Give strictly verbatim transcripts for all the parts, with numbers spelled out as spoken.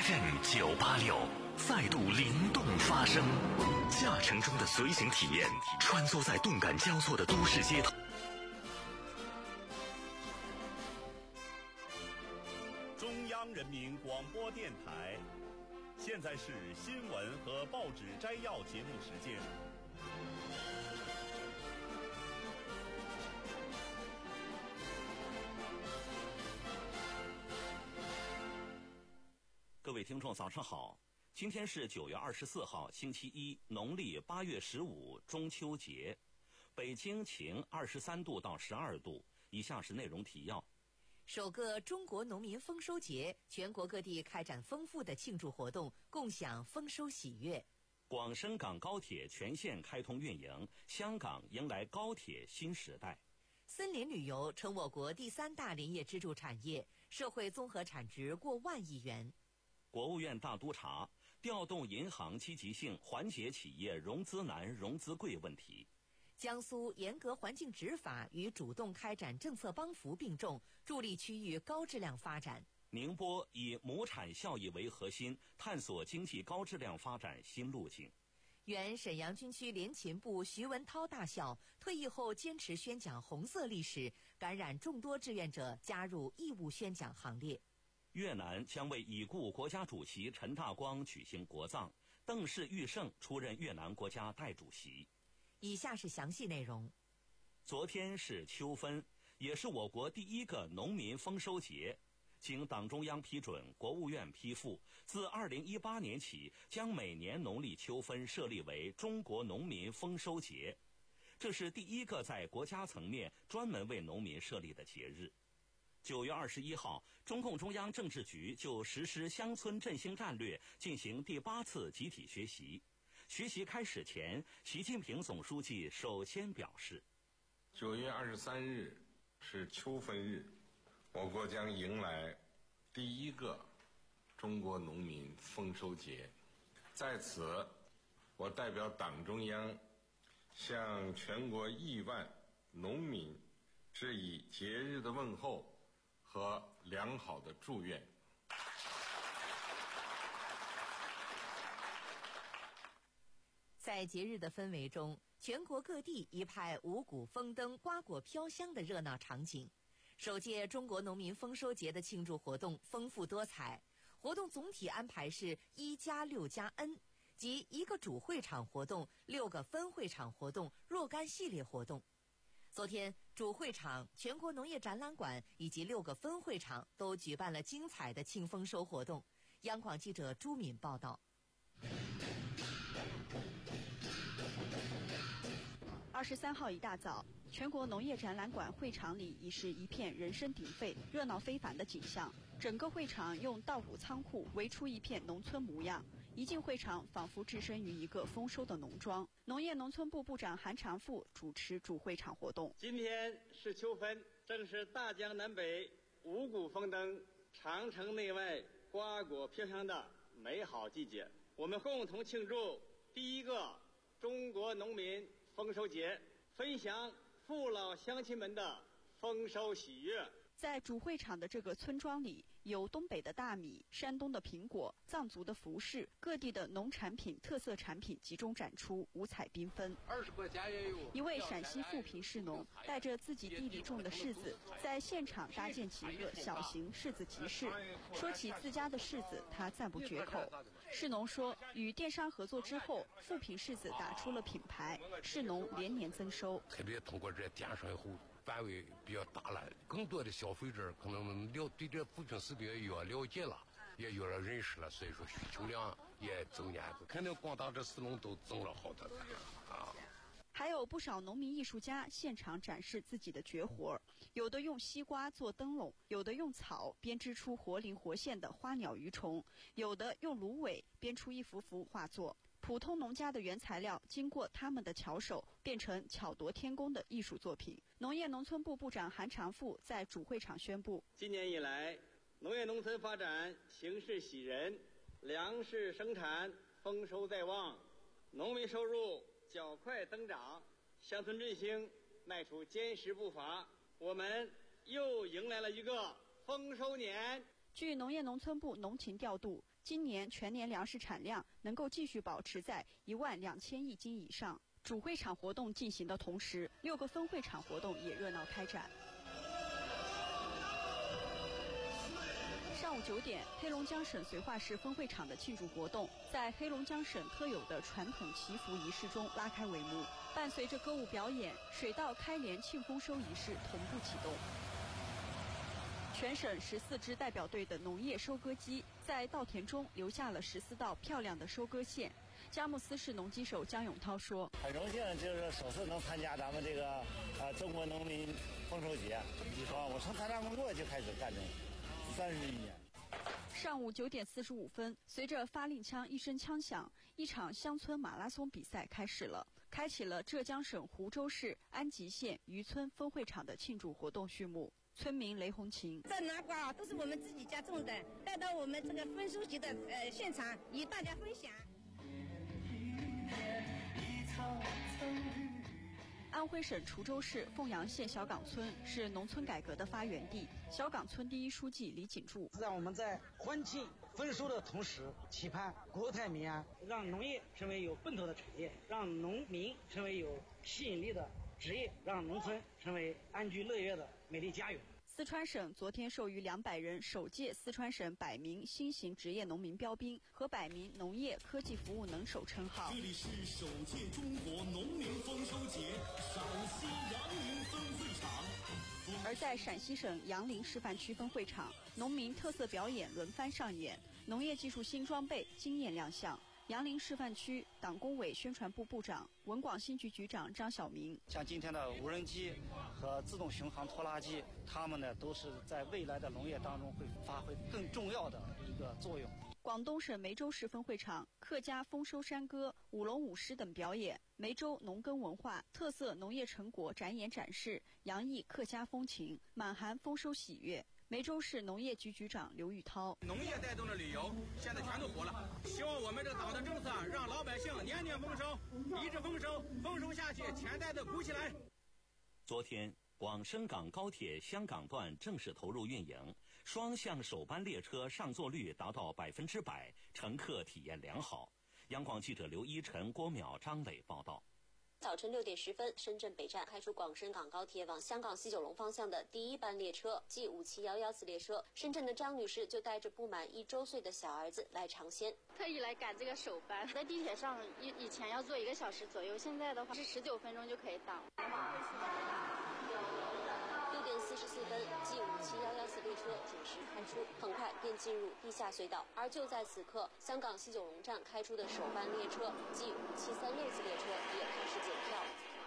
F M 九八六再度灵动发声，驾乘中的随行体验，穿梭在动感交错的都市街头。 中央人民广播电台，现在是新闻和报纸摘要节目时间。各位听众早上好，今天是九月二十四号星期一，农历八月十五中秋节。北京晴，二十三度到十二度。以下是内容提要。 首个中国农民丰收节，全国各地开展丰富的庆祝活动，共享丰收喜悦。 广深港高铁全线开通运营，香港迎来高铁新时代。 森林旅游成我国第三大林业支柱产业，社会综合产值过万亿元。 国务院大督查调动银行积极性，缓解企业融资难、融资贵问题。 江苏严格环境执法与主动开展政策帮扶并重，助力区域高质量发展。 宁波以亩产效益为核心，探索经济高质量发展新路径。 原沈阳军区联勤部徐文涛大校退役后坚持宣讲红色历史，感染众多志愿者加入义务宣讲行列。 越南将为已故国家主席陈大光举行国葬，邓氏玉胜出任越南国家代主席。 以下是详细内容。 昨天是秋分，也是我国第一个农民丰收节。经党中央批准，国务院批复，自二零一八年起，将每年农历秋分设立为中国农民丰收节。这是第一个在国家层面专门为农民设立的节日。九月二十一号，中共中央政治局就实施乡村振兴战略进行第八次集体学习。学习开始前，习近平总书记首先表示： 九月二十三日是秋分日，我国将迎来第一个中国农民丰收节。在此，我代表党中央向全国亿万农民致以节日的问候和良好的祝愿。 在节日的氛围中，全国各地一派五谷丰登、瓜果飘香的热闹场景。首届中国农民丰收节的庆祝活动丰富多彩，活动总体安排是一加六加 N， 即一个主会场活动、六个分会场活动、若干系列活动。昨天，主会场、全国农业展览馆以及六个分会场都举办了精彩的庆丰收活动。央广记者朱敏报道。 二十三号一大早，全国农业展览馆会场里已是一片人声鼎沸、热闹非凡的景象。整个会场用稻谷仓库围出一片农村模样，一进会场仿佛置身于一个丰收的农庄。农业农村部部长韩长赋主持主会场活动。 今天是秋分，正是大江南北五谷丰登、长城内外瓜果飘香的美好季节。我们共同庆祝第一个中国农民丰收节，分享父老乡亲们的丰收喜悦。 在主会场的这个村庄里，有东北的大米、山东的苹果、藏族的服饰，各地的农产品、特色产品集中展出，五彩缤纷。 二十块钱也有。 一位陕西富平士农带着自己地里种的柿子，在现场搭建起一个小型柿子集市。说起自家的柿子，他赞不绝口。士农说，与电商合作之后，富平柿子打出了品牌，士农连年增收。 特别通过这电商以后，范围比较大了，更多的消费者可能了对这富平柿子也越了解了，也越了认识了，所以说需求量也增加，肯定广大这士农都增了好多的啊。 还有不少农民艺术家现场展示自己的绝活，有的用西瓜做灯笼，有的用草编织出活灵活现的花鸟鱼虫，有的用芦苇编出一幅幅画作。普通农家的原材料经过他们的巧手，变成巧夺天工的艺术作品。农业农村部部长韩长赋在主会场宣布， 今年以来，农业农村发展形势喜人，粮食生产丰收在望，农民收入较快增长，乡村振兴迈出坚实步伐，我们又迎来了一个丰收年。 据农业农村部农情调度， 今年全年粮食产量能够继续保持在一万两千亿斤以上。主会场活动进行的同时，六个分会场活动也热闹开展。上午九点，黑龙江省绥化市分会场的庆祝活动在黑龙江省特有的传统祈福仪式中拉开帷幕，伴随着歌舞表演，水稻开镰庆丰收仪式同步启动。全省十四支代表队的农业收割机在稻田中留下了十四道漂亮的收割线。佳木斯市农机手姜永涛说：“ 很荣幸，就是首次能参加咱们这个呃中国农民丰收节。你说我从参加工作就开始干这三十一年。” 上午九点四十五分，随着发令枪一声枪响，一场乡村马拉松比赛开始了，开启了浙江省湖州市安吉县渔村分会场的庆祝活动序幕。村民雷红琴： 这南瓜都是我们自己家种的，带到我们这个丰收节的呃现场，与大家分享。 安徽省滁州市凤阳县小岗村是农村改革的发源地。小岗村第一书记李锦柱： 让我们在欢庆丰收的同时，期盼国泰民安，让农业成为有奔头的产业，让农民成为有吸引力的职业，让农村成为安居乐业的美丽家园。 四川省昨天授予两百人首届四川省百名新型职业农民标兵和百名农业科技服务能手称号。 这里是首届中国农民丰收节陕西杨凌分会场。 而在陕西省杨凌示范区分会场，农民特色表演轮番上演，农业技术新装备惊艳亮相。杨凌示范区党工委宣传部部长、文广新局局长张晓明： 像今天的无人机和自动巡航拖拉机，它们呢都是在未来的农业当中会发挥更重要的一个作用。 广东省梅州市分会场客家丰收山歌、舞龙舞狮等表演，梅州农耕文化特色农业成果展演展示，洋溢客家风情，满含丰收喜悦。梅州市农业局局长刘玉涛： 农业带动的旅游现在全都火了，希望我们这党的政策让老百姓年年丰收，一直丰收，丰收下去，钱袋子鼓起来。 昨天，广深港高铁香港段正式投入运营，双向首班列车上座率达到百分之百，乘客体验良好。央广记者刘一晨、郭淼、张磊报道。 早晨六点十分，深圳北站开出广深港高铁往香港西九龙方向的第一班列车 G 五七一一次列车。深圳的张女士就带着不满一周岁的小儿子来尝鲜， 特意来赶这个首班。在地铁上以以前要坐一个小时左右，现在的话是十九分钟就可以到。 六点四十四分 ，G 五七一一次列车准时开出，很快便进入地下隧道。而就在此刻，香港西九龙站开出的首班列车 G 五七三六次列车也开始检票。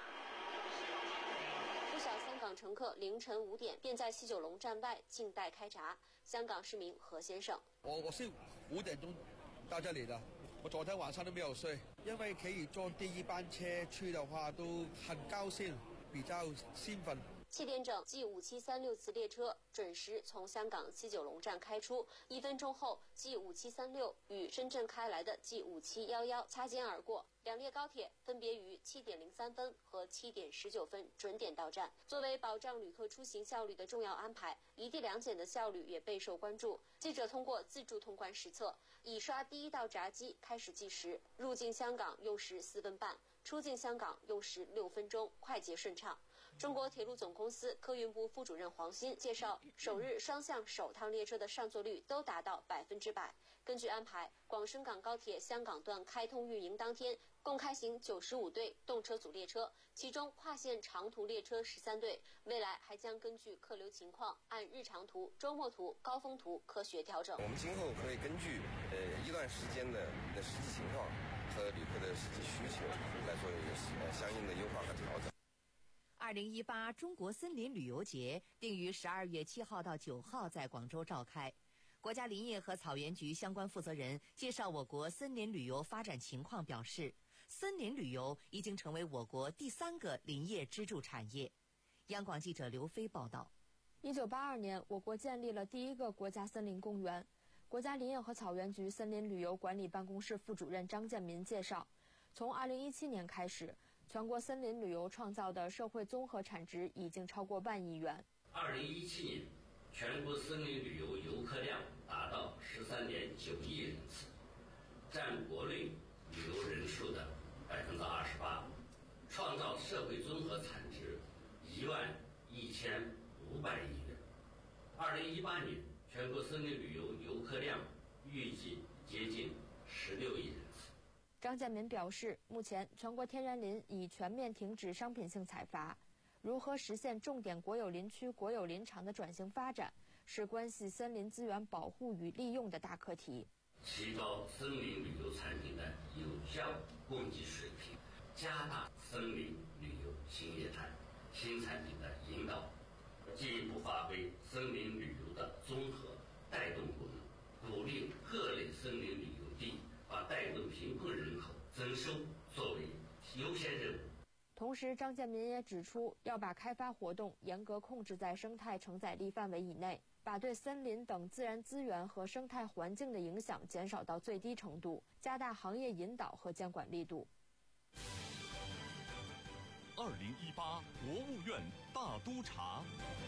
不少香港乘客凌晨五点便在西九龙站外静待开闸。香港市民何先生： 我我是五点钟到这里的，我昨天晚上都没有睡，因为可以坐第一班车去的话，都很高兴，比较兴奋。 七点整 ，G 五七三六次列车准时从香港西九龙站开出。一分钟后 ，G 五七三六与深圳开来的 G 五七一一擦肩而过，两列高铁分别于七点零三分和七点十九分准点到站。作为保障旅客出行效率的重要安排，一地两检的效率也备受关注。记者通过自助通关实测，已刷第一道闸机开始计时，入境香港用时四分半，出境香港用时六分钟，快捷顺畅。中国铁路总公司客运部副主任黄鑫介绍，首日双向首趟列车的上座率都达到百分之百。根据安排，广深港高铁香港段开通运营当天，共开行九十五对动车组列车，其中跨线长途列车十三对。未来还将根据客流情况，按日常途、周末途、高峰途科学调整。 我们今后可以根据呃一段时间的的实际情况和旅客的实际需求来做呃相应的优化和调整。 二零一八中国森林旅游节定于十二月七号到九号在广州召开。国家林业和草原局相关负责人介绍我国森林旅游发展情况表示，森林旅游已经成为我国第三个林业支柱产业。央广记者刘飞报道。 一九八二年，我国建立了第一个国家森林公园。国家林业和草原局森林旅游管理办公室副主任张建民介绍，从二零一七年开始，全国森林旅游创造的社会综合产值已经超过万亿元。 二零一七年， 全国森林旅游游客量达到十三点九亿人次，占国内旅游人数的百分之二十八，创造社会综合产值一万一千五百亿元。二零一八年全国森林旅游游客量预计接近十六亿人次。 张建民表示，目前全国天然林已全面停止商品性采伐，如何实现重点国有林区、国有林场的转型发展，是关系森林资源保护与利用的大课题。 提高森林旅游产品的有效供给水平，加大森林旅游新业态、新产品的引导，进一步发挥森林旅游的综合带动功能，鼓励各类森林旅游地把带动贫困人口增收作为优先任务。 同时，张建民也指出，要把开发活动严格控制在生态承载力范围以内，把对森林等自然资源和生态环境的影响减少到最低程度，加大行业引导和监管力度。 二零一八国务院大督查。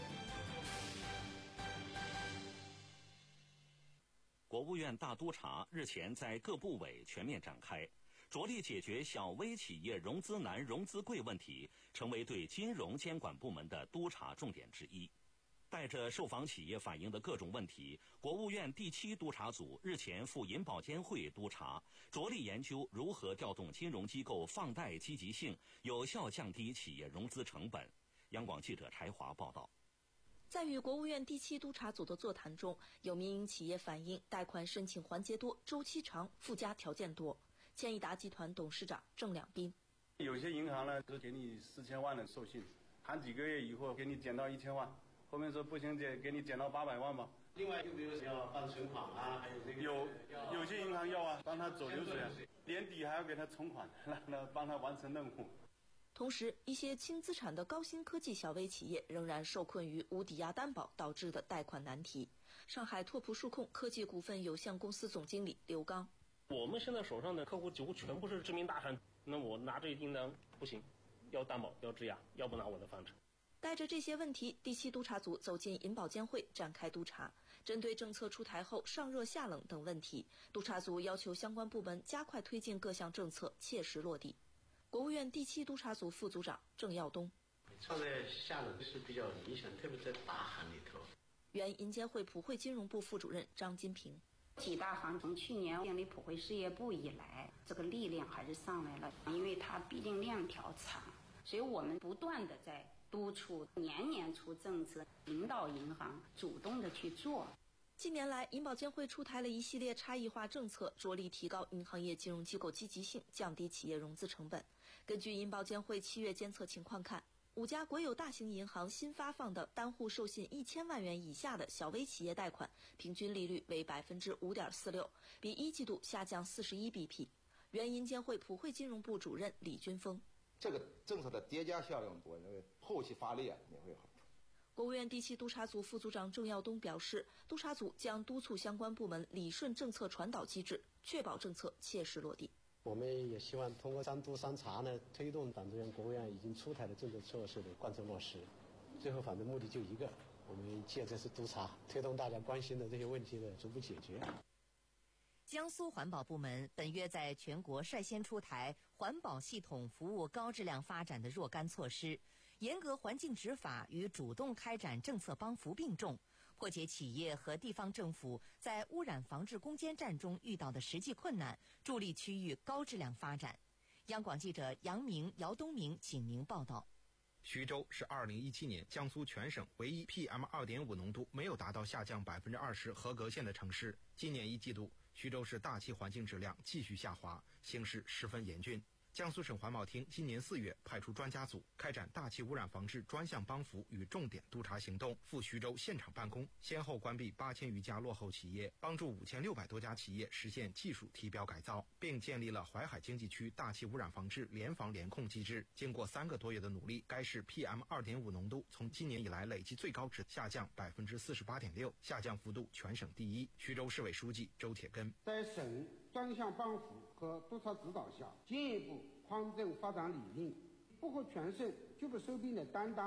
国务院大督查日前在各部委全面展开，着力解决小微企业融资难、融资贵问题，成为对金融监管部门的督查重点之一。带着受访企业反映的各种问题，国务院第七督查组日前赴银保监会督查，着力研究如何调动金融机构放贷积极性，有效降低企业融资成本。央广记者柴华报道。 在与国务院第七督查组的座谈中，有民营企业反映贷款申请环节多、周期长、附加条件多。千亿达集团董事长郑两斌： 有些银行呢，都给你四千万的授信，谈几个月以后给你减到一千万，后面说不行，给给你减到八百万吧。 另外，就比如要办存款啊，还有这个有有些银行要啊，帮他走流水，年底还要给他存款，让他帮他完成任务。 同时，一些轻资产的高新科技小微企业仍然受困于无抵押担保导致的贷款难题。上海拓普数控科技股份有限公司总经理刘刚： 我们现在手上的客户几乎全部是知名大厂，那我拿这一订单不行，要担保，要质押，要不拿我的房产。 带着这些问题，第七督查组走进银保监会展开督查。针对政策出台后上热下冷等问题，督查组要求相关部门加快推进各项政策切实落地。国务院第七督查组副组长郑耀东： 上热下冷是比较明显，特别在大行里头。 原银监会普惠金融部副主任张金平： 几大行从去年建立普惠事业部以来，这个力量还是上来了，因为它毕竟链条长，所以我们不断的在督促，年年出政策，引导银行主动的去做。 近年来，银保监会出台了一系列差异化政策，着力提高银行业金融机构积极性，降低企业融资成本。根据银保监会七月监测情况看，五家国有大型银行新发放的单户授信一千万元以下的小微企业贷款，平均利率为百分之五点四六，比一季度下降四十一 B P。原银监会普惠金融部主任李军峰： 这个政策的叠加效应，我认为后期发力啊也会有好处。 国务院第七督查组副组长郑耀东表示，督查组将督促相关部门理顺政策传导机制，确保政策切实落地。 我们也希望通过三督三查呢，推动党中央、国务院已经出台的政策措施的贯彻落实。最后，反正目的就一个，我们借这次督查，推动大家关心的这些问题的逐步解决。 江苏环保部门本月在全国率先出台环保系统服务高质量发展的若干措施，严格环境执法与主动开展政策帮扶并重，破解企业和地方政府在污染防治攻坚战中遇到的实际困难，助力区域高质量发展。央广记者杨明、姚东明请您报道。 徐州是二零一七年江苏全省唯一 P M 二点五 浓度没有达到下降百分之二十合格线的城市。今年一季度，徐州市大气环境质量继续下滑，形势十分严峻。江苏省环保厅今年四月派出专家组开展大气污染防治专项帮扶与重点督查行动，赴徐州现场办公，先后关闭八千余家落后企业，帮助五千六百多家企业实现技术提标改造，并建立了淮海经济区大气污染防治联防联控机制。经过三个多月的努力，该市 P M 二点五 浓度从今年以来累计最高值下降百分之四十八点六，下降幅度全省第一。徐州市委书记周铁根在省专项帮扶和督查指导下，进一步匡正发展理念，不和全省局部收编的担当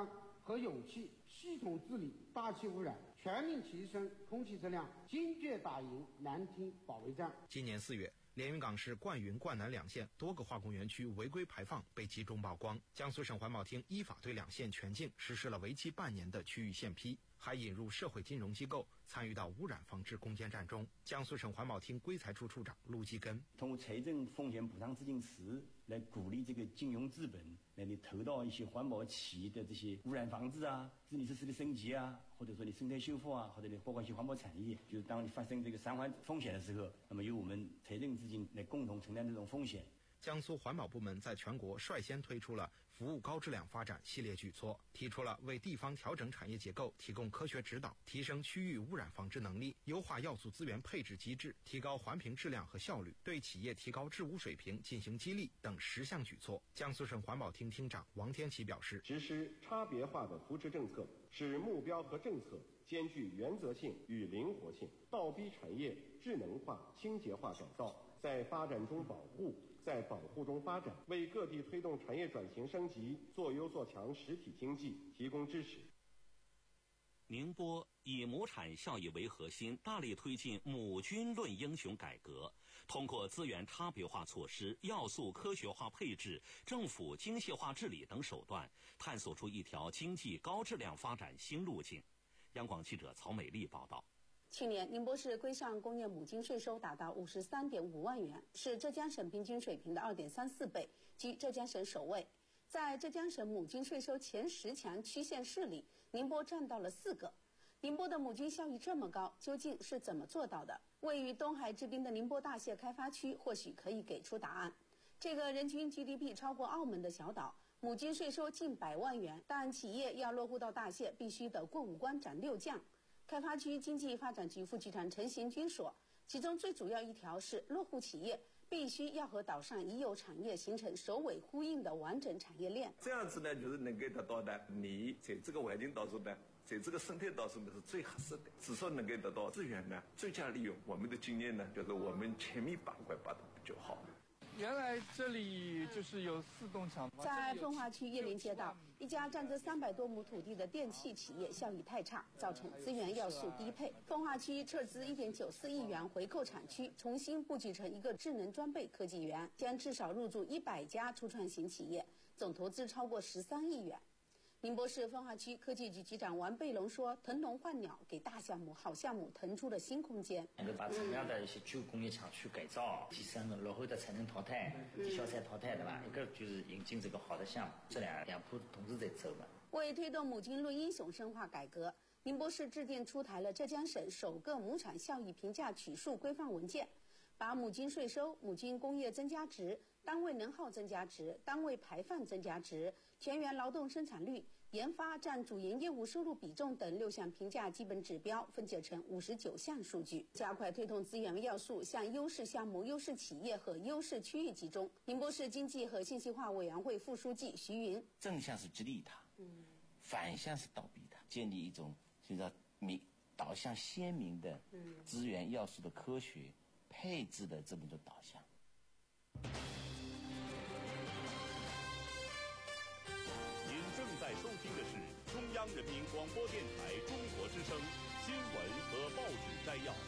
和勇气，系统治理大气污染，全面提升空气质量，坚决打赢蓝厅保卫战。 今年四月，连云港市灌云、灌南两县多个化工园区违规排放被集中曝光，江苏省环保厅依法对两县全境实施了为期半年的区域限批，还引入社会金融机构参与到污染防治攻坚战中。江苏省环保厅规财处处长陆基根通过财政风险补偿资金池来鼓励这个金融资本来你投到一些环保企业的这些污染防治啊、治理设施的升级啊，或者说你生态修复啊，或者你包括一些环保产业，就是当你发生这个伤环风险的时候，那么由我们财政资金来共同承担这种风险。 江苏环保部门在全国率先推出了服务高质量发展系列举措，提出了为地方调整产业结构提供科学指导、提升区域污染防治能力、优化要素资源配置机制、提高环评质量和效率、对企业提高治污水平进行激励等十项举措。江苏省环保厅厅长王天琪表示， 实施差别化的扶持政策，使目标和政策兼具原则性与灵活性，倒逼产业智能化、清洁化改造，在发展中保护，在保护中发展，为各地推动产业转型升级、做优做强实体经济提供支持。 宁波以亩产效益为核心，大力推进母菌论英雄改革，通过资源差别化措施、要素科学化配置、政府精细化治理等手段，探索出一条经济高质量发展新路径。央广记者曹美丽报道。 去年，宁波市规上工业母金税收达到五十三点五万元，是浙江省平均水平的二点三四倍，居浙江省首位。在浙江省母金税收前十强区县市里，宁波占到了四个。宁波的母金效益这么高，究竟是怎么做到的？位于东海之滨的宁波大蟹开发区或许可以给出答案。这个人均 G D P 超过澳门的小岛，母金税收近百万元，但企业要落户到大蟹，必须得过五关斩六将。开发区经济发展局副局长陈贤军说，其中最主要一条是落户企业必须要和岛上已有产业形成首尾呼应的完整产业链。 这样子呢，就是能够得到的，你在这个环境当中呢，在这个生态当中呢是最合适的，至少能够得到资源呢最佳利用。我们的经验呢，就是我们前面把关把得比较好。 原来这里就是有四栋厂。 在奉化区叶林街道，一家占着三百多亩土地的电器企业效益太差，造成资源要素低配。奉化区撤资一点九四亿元回购产区，重新布局成一个智能装备科技园，将至少入驻一百家初创型企业，总投资超过十三亿元。宁波市奉化区科技局局长王贝龙说，腾笼换鸟，给大项目、好项目腾出了新空间。 能够把存量的一些旧工业厂区改造，提升落后的产能淘汰、低效产淘汰，对吧？一个就是引进这个好的项目，这两两步同时在走嘛。 为推动母金论英雄深化改革，宁波市制定出台了浙江省首个亩产效益评价取数规范文件，把母金税收、母金工业增加值、单位能耗增加值、单位排放增加值、全员劳动生产率、研发占主营业务收入比重等六项评价基本指标分解成五十九项数据，加快推动资源要素向优势项目、优势企业和优势区域集中。宁波市经济和信息化委员会副书记徐云： 正向是激励它，嗯，反向是倒逼它，建立一种就是明导向鲜明的资源要素的科学配置的这么多导向。 正在收听的是中央人民广播电台中国之声新闻和报纸摘要。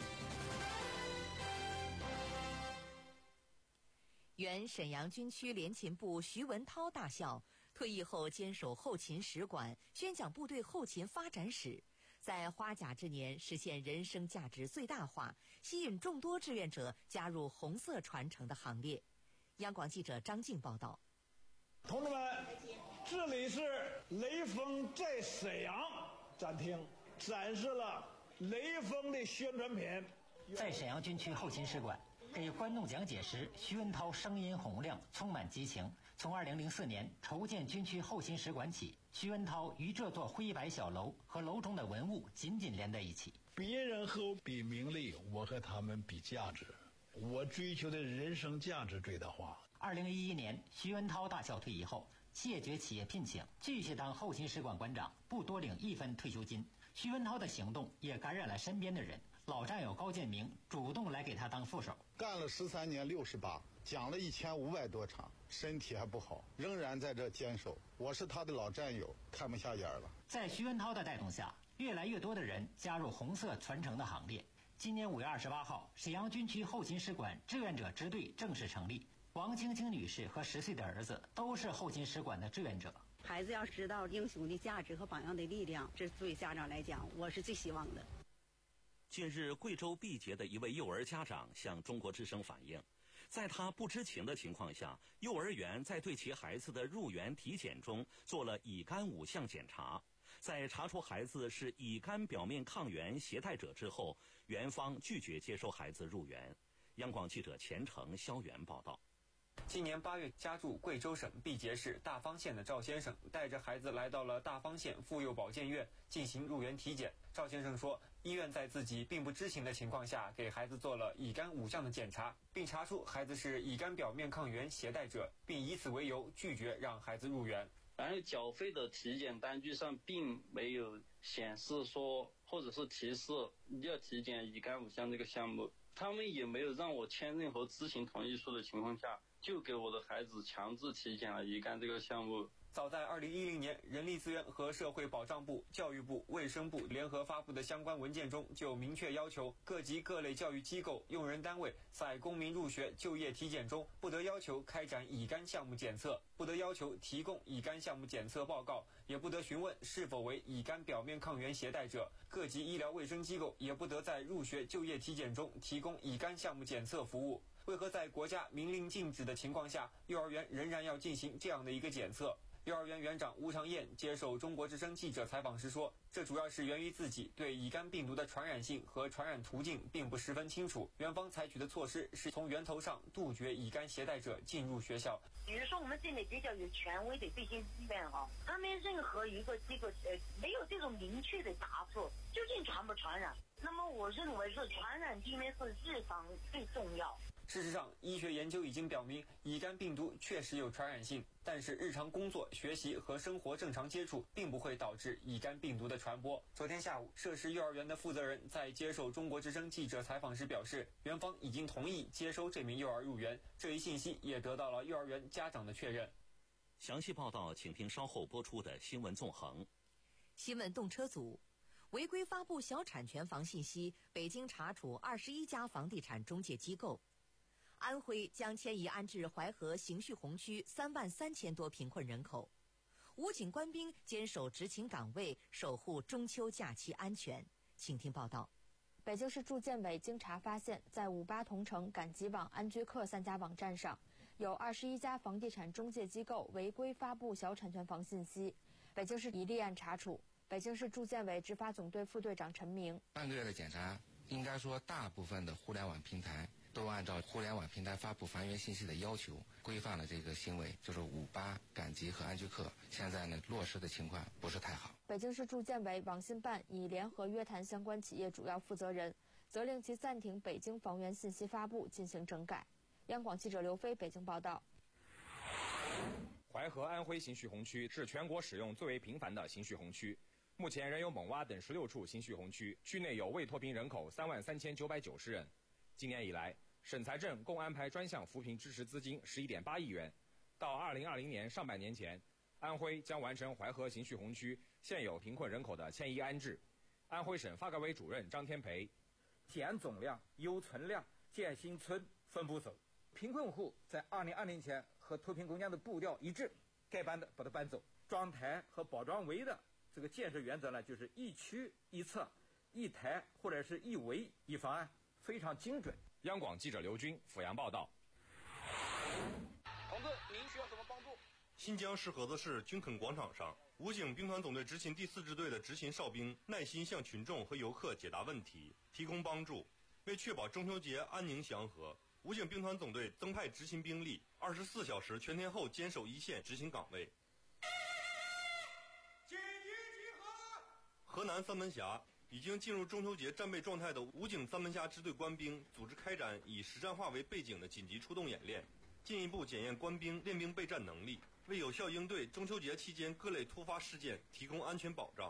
原沈阳军区联勤部徐文涛大校退役后坚守后勤使馆，宣讲部队后勤发展史，在花甲之年实现人生价值最大化，吸引众多志愿者加入红色传承的行列。央广记者张静报道。 同志们，这里是雷锋在沈阳展厅，展示了雷锋的宣传品。 在沈阳军区后勤使馆，给观众讲解时，徐文涛声音洪亮，充满激情。从二零零四年筹建军区后勤使馆起，徐文涛与这座灰白小楼和楼中的文物紧紧连在一起。 别人和我比名利，我和他们比价值，我追求的人生价值最大化。 二零一一年，徐文涛大校退役后，谢绝企业聘请，继续当后勤使馆馆长，不多领一分退休金。 徐文涛的行动也感染了身边的人，老战友高建明主动来给他当副手。 干了十三年六十八，讲了一千五百多场，身体还不好，仍然在这坚守。我是他的老战友，看不下眼了。 在徐文涛的带动下，越来越多的人加入红色传承的行列。今年五月二十八号，沈阳军区后勤使馆志愿者支队正式成立。王青青女士和十岁的儿子都是后勤使馆的志愿者。 孩子要知道英雄的价值和榜样的力量，这对家长来讲，我是最希望的。 近日，贵州毕节的一位幼儿家长向中国之声反映，在他不知情的情况下，幼儿园在对其孩子的入园体检中做了乙肝五项检查。在查出孩子是乙肝表面抗原携带者之后，园方拒绝接收孩子入园。央广记者钱成、肖元报道。 今年八月，家住贵州省毕节市大方县的赵先生带着孩子来到了大方县妇幼保健院进行入园体检。赵先生说，医院在自己并不知情的情况下，给孩子做了乙肝五项的检查，并查出孩子是乙肝表面抗原携带者，并以此为由拒绝让孩子入园。 然后缴费的体检单据上并没有显示说，或者是提示要体检乙肝五项这个项目，他们也没有让我签任何知情同意书的情况下，就给我的孩子强制体检了乙肝这个项目。 早在二零一零年，人力资源和社会保障部、教育部、卫生部联合发布的相关文件中，就明确要求各级各类教育机构、用人单位在公民入学、就业体检中，不得要求开展乙肝项目检测，不得要求提供乙肝项目检测报告，也不得询问是否为乙肝表面抗原携带者。各级医疗卫生机构也不得在入学、就业体检中提供乙肝项目检测服务。为何在国家明令禁止的情况下，幼儿园仍然要进行这样的一个检测？幼儿园园长吴长燕接受中国之声记者采访时说，这主要是源于自己对乙肝病毒的传染性和传染途径并不十分清楚，园方采取的措施是从源头上杜绝乙肝携带者进入学校。 比如说我们这里比较有权威的这些医院啊，他们任何一个机构呃没有这种明确的答复，究竟传不传染？那么我认为是传染病呢是日常最重要。 事实上，医学研究已经表明，乙肝病毒确实有传染性，但是日常工作、学习和生活正常接触并不会导致乙肝病毒的传播。昨天下午，涉事幼儿园的负责人在接受中国之声记者采访时表示，园方已经同意接收这名幼儿入园，这一信息也得到了幼儿园家长的确认。 详细报道，请听稍后播出的新闻纵横。 新闻动车组违规发布小产权房信息，北京查处二十一家房地产中介机构。安徽将迁移安置淮河邢旭洪区三万三千多贫困人口。武警官兵坚守执勤岗位，守护中秋假期安全。请听报道。 北京市住建委经查发现，在五八同城、赶集网、安居客三家网站上，有二十一家房地产中介机构违规发布小产权房信息。北京市已立案查处。北京市住建委执法总队副队长陈明： 半个月的检查，应该说大部分的互联网平台都按照互联网平台发布房源信息的要求，规范了这个行为，就是五八、赶集和安居客。现在呢，落实的情况不是太好。 北京市住建委网信办已联合约谈相关企业主要负责人，责令其暂停北京房源信息发布，进行整改。央广记者刘飞北京报道。 淮河安徽邢旭洪区是全国使用最为频繁的邢旭洪区。目前仍有猛洼等十六处邢旭洪区，区内有未脱贫人口三万三千九百九十人。今年以来，省财政共安排专项扶贫支持资金十一点八亿元。到二零二零年上半年前，安徽将完成淮河邢旭洪区现有贫困人口的迁移安置。安徽省发改委主任张天培： 减总量、优存量、建新村分步走。贫困户在二零二零前和脱贫攻坚的步调一致，该搬的把它搬走。庄台和保庄围的这个建设原则呢，就是一区一策、一台或者是一围一方案，非常精准。 央广记者刘军阜阳报道。 同志，您需要什么帮助？ 新疆市河子市军垦广场上，武警兵团总队执勤第四支队的执勤哨兵耐心向群众和游客解答问题，提供帮助。为确保中秋节安宁祥和，武警兵团总队增派执勤兵力，二十四小时全天候坚守一线执勤岗位。 紧急集合！ 河南三门峡已经进入中秋节战备状态的武警三门峡支队官兵组织开展以实战化为背景的紧急出动演练，进一步检验官兵练兵备战能力，为有效应对中秋节期间各类突发事件提供安全保障。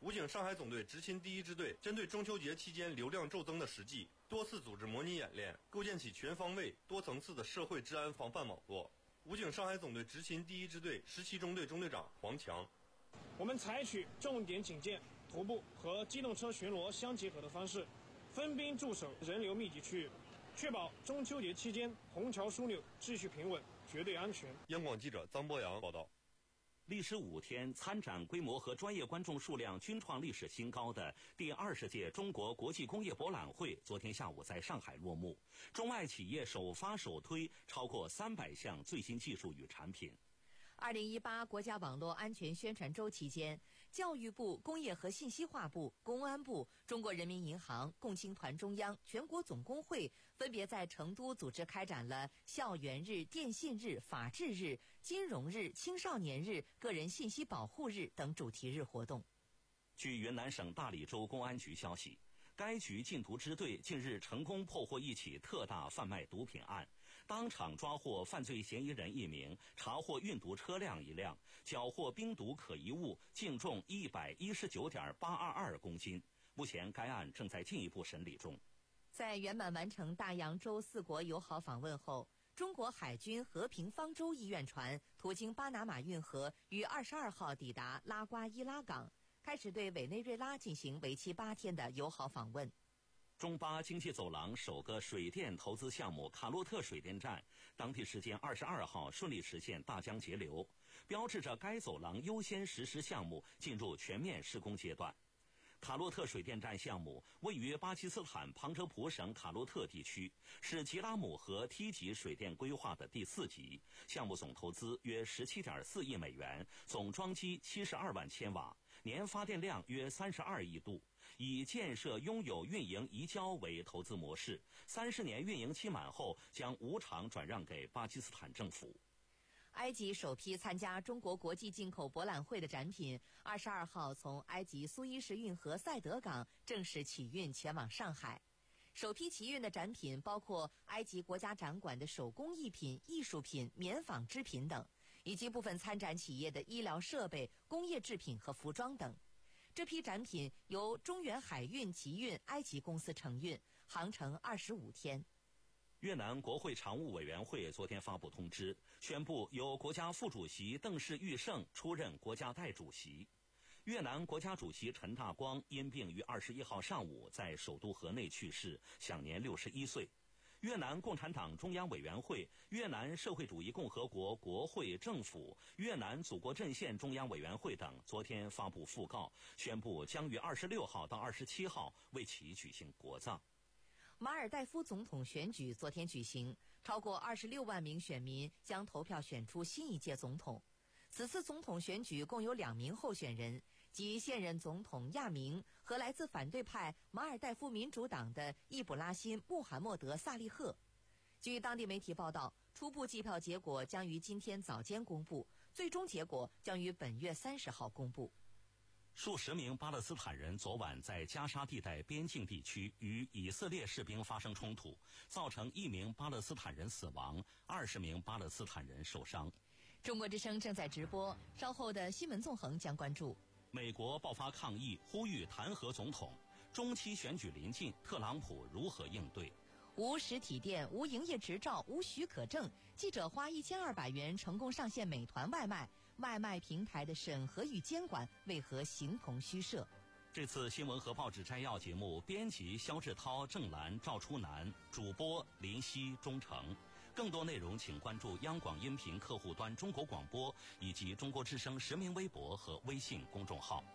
武警上海总队执勤第一支队针对中秋节期间流量骤增的实际，多次组织模拟演练，构建起全方位、多层次的社会治安防范网络。武警上海总队执勤第一支队十七中队中队长黄强： 我们采取重点警戒、徒步和机动车巡逻相结合的方式，分兵驻守人流密集区域，确保中秋节期间虹桥枢纽秩序平稳、绝对安全。 央广记者臧博洋报道。 历时五天，参展规模和专业观众数量均创历史新高的第二十届中国国际工业博览会昨天下午在上海落幕。中外企业首发首推超过三百项最新技术与产品。 二零一八国家网络安全宣传周期间，教育部、工业和信息化部、公安部、中国人民银行、共青团中央、全国总工会分别在成都组织开展了校园日、电信日、法治日、金融日、青少年日、个人信息保护日等主题日活动。 据云南省大理州公安局消息，该局禁毒支队近日成功破获一起特大贩卖毒品案，当场抓获犯罪嫌疑人一名，查获运毒车辆一辆，缴获冰毒可疑物净重一百一十九点八二二公斤。目前该案正在进一步审理中。 在圆满完成大洋洲四国友好访问后，中国海军和平方舟医院船途经巴拿马运河，于二十二号抵达拉瓜伊拉港，开始对委内瑞拉进行为期八天的友好访问。 中巴经济走廊首个水电投资项目卡洛特水电站，当地时间二十二号顺利实现大江节流，标志着该走廊优先实施项目进入全面施工阶段。卡洛特水电站项目位于巴基斯坦旁遮普省卡洛特地区，是吉拉姆河梯级水电规划的第四级，项目总投资约十七点四亿美元，总装机七十二万千瓦，年发电量约三十二亿度，以建设拥有运营移交为投资模式，三十年运营期满后将无偿转让给巴基斯坦政府。 埃及首批参加中国国际进口博览会的展品，二十二号从埃及苏伊士运河赛德港正式启运前往上海。首批启运的展品包括埃及国家展馆的手工艺品、艺术品、棉纺织品等，以及部分参展企业的医疗设备、工业制品和服装等。这批展品由中远海运集运埃及公司承运，航程二十五天。 越南国会常务委员会昨天发布通知，宣布由国家副主席邓氏玉胜出任国家代主席。越南国家主席陈大光因病于二十一号上午在首都河内去世，享年六十一岁。越南共产党中央委员会、越南社会主义共和国国会政府、越南祖国阵线中央委员会等昨天发布讣告，宣布将于二十六号到二十七号为其举行国葬。 马尔代夫总统选举昨天举行，超过二十六万名选民将投票选出新一届总统。此次总统选举共有两名候选人，即现任总统亚明和来自反对派马尔代夫民主党的易卜拉欣·穆罕默德·萨利赫。据当地媒体报道，初步计票结果将于今天早间公布，最终结果将于本月三十号公布。 数十名巴勒斯坦人昨晚在加沙地带边境地区与以色列士兵发生冲突，造成一名巴勒斯坦人死亡，二十名巴勒斯坦人受伤。 中国之声正在直播，稍后的新闻纵横将关注。 美国爆发抗议，呼吁弹劾总统。中期选举临近，特朗普如何应对？ 无实体店、无营业执照、无许可证，记者花一千二百元成功上线美团外卖。外卖平台的审核与监管为何形同虚设？ 这次新闻和报纸摘要节目，编辑肖志涛、郑兰、赵初南，主播林夕、钟诚。更多内容请关注央广音频客户端中国广播以及中国之声实名微博和微信公众号。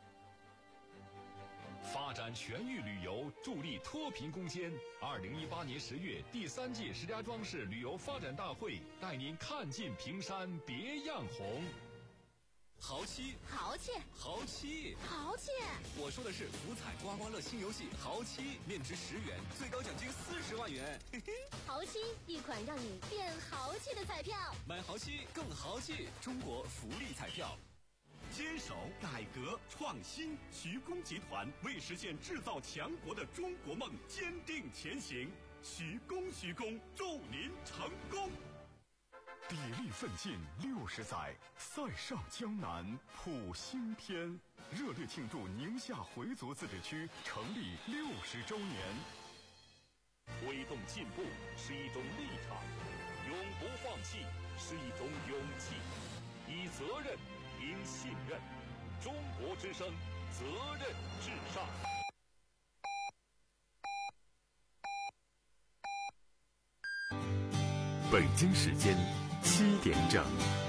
发展全域旅游，助力脱贫攻坚。二零一八年十月，第三届石家庄市旅游发展大会带您看尽平山别样红。 豪七， 豪气， 豪七， 豪气！ 我说的是福彩刮刮乐新游戏豪七，面值十元，最高奖金四十万元。嘿嘿， 豪七，一款让你变豪气的彩票。 买豪七更豪气，中国福利彩票。 坚守改革创新，徐工集团为实现制造强国的中国梦坚定前行。徐工，徐工，祝您成功！砥砺奋进六十载，塞上江南谱新篇。 热烈庆祝宁夏回族自治区成立六十周年。 推动进步是一种立场，永不放弃是一种勇气，以责任赢信任。中国之声，责任至上。 北京时间七点整。